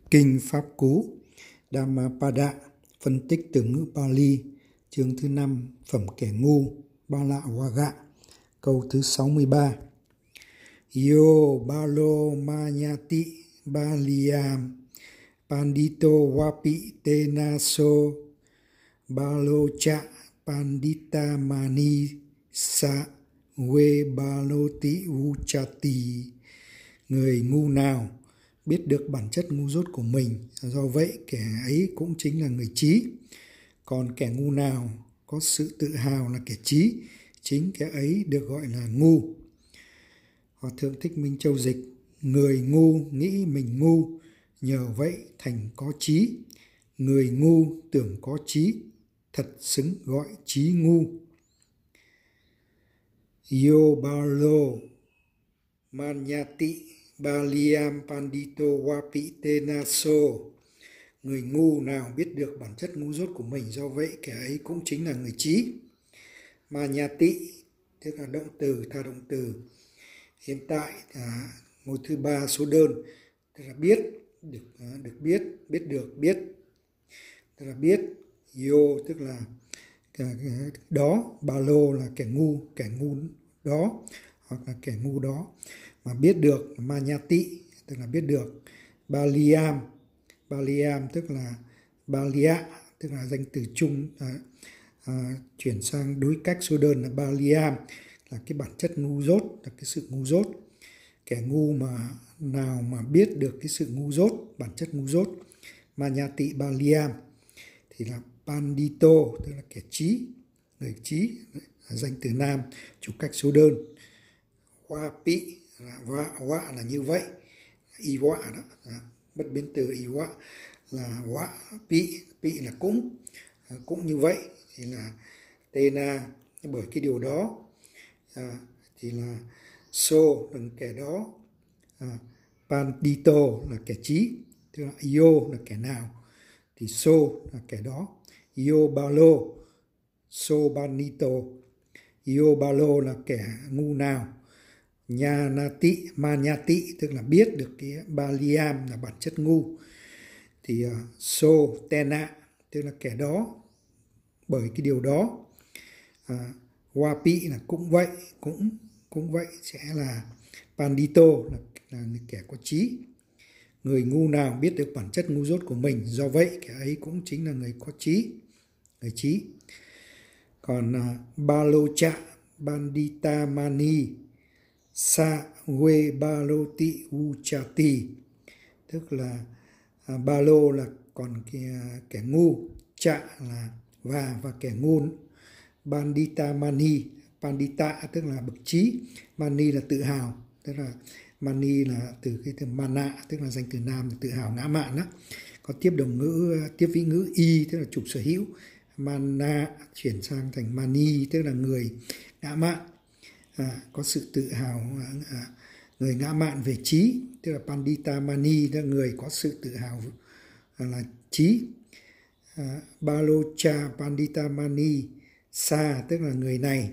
Kinh Pháp Cú Dhammapada, phân tích từ ngữ Pali, chương thứ 5, phẩm kẻ ngu, Ba Lạ Vaga, câu thứ 63. Yo balo manyati baliyam pandito vapi tenaso balocha pandita mani sa ve baloti uchati. Người ngu nào biết được bản chất ngu dốt của mình, do vậy kẻ ấy cũng chính là người trí. Còn kẻ ngu nào có sự tự hào là kẻ trí, chính kẻ ấy được gọi là ngu. Hòa thượng Thích Minh Châu dịch: người ngu nghĩ mình ngu, nhờ vậy thành có trí. Người ngu tưởng có trí, thật xứng gọi trí ngu. Yo balo manyati baliyam pandito vapi tenaso. Người ngu nào biết được bản chất ngu dốt của mình, do vậy kẻ ấy cũng chính là người trí. Manyati tức là động từ, tha động từ. Hiện tại là ngôi thứ 3 số đơn, tức là biết, được biết, biết được, biết, tức là biết. Yo tức là đó, balo là kẻ ngu đó, hoặc là kẻ ngu đó. Mà biết được, manyati tức là biết được. Baliyam tức là balia, tức là danh từ chung, chuyển sang đối cách số đơn là baliyam, là cái bản chất ngu dốt, là cái sự ngu dốt. Kẻ ngu nào mà biết được cái sự ngu dốt, bản chất ngu dốt, manyati baliyam, thì là pandito tức là kẻ trí, người trí, danh từ nam, chủ cách số đơn. Vapi là như vậy, iwa đó, bất biến từ iwa là vapi, là cũng như vậy, thì là tena, bởi cái điều đó, thì là so là kẻ đó, pandito là kẻ trí, tức là yo là kẻ nào, thì so là kẻ đó. Yo balo so banito, yo balo là kẻ ngu nào. Manyati tức là biết được cái baliyam là bản chất ngu, thì so tena tức là kẻ đó, bởi cái điều đó. Vapi là cũng vậy, cũng vậy, sẽ là pandito là kẻ có trí. Người ngu nào biết được bản chất ngu dốt của mình, do vậy kẻ ấy cũng chính là người có trí, người trí. Còn balocha bandita mani sa ve baloti uchati, tức là balo là còn kẻ ngu, cha là và kẻ ngu. Bandita mani, pandita tức là bậc trí, mani là tự hào, tức là mani là từ cái từ mana, tức là danh từ nam, là tự hào, ngã mạn đó. Có tiếp đồng ngữ, tiếp vĩ ngữ y tức là chủ sở hữu, mana chuyển sang thành mani tức là người ngã mạn, có sự tự hào, người ngã mạn về trí, tức là pandita mani, tức là người có sự tự hào là trí. Balocha pandita mani sa tức là người này,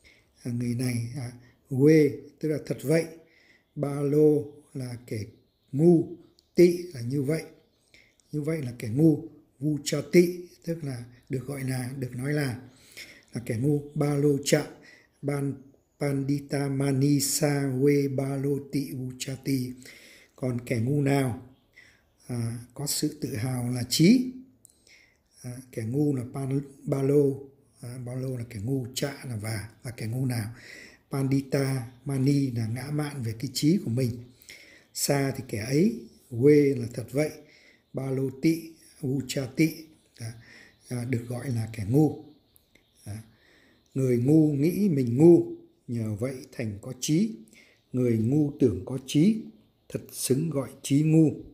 we tức là thật vậy, balo là kẻ ngu, tị là như vậy là kẻ ngu, vuchati tức là được gọi là, được nói là kẻ ngu. Balocha pandita mani sa we baloti vuchati. Còn kẻ ngu nào có sự tự hào là trí, kẻ ngu là balo là kẻ ngu, cha là và kẻ ngu nào. Pandita mani là ngã mạn về cái trí của mình, sa thì kẻ ấy, we là thật vậy, baloti uchati được gọi là kẻ ngu. Người ngu nghĩ mình ngu, nhờ vậy thành có trí. Người ngu tưởng có trí, thật xứng gọi trí ngu.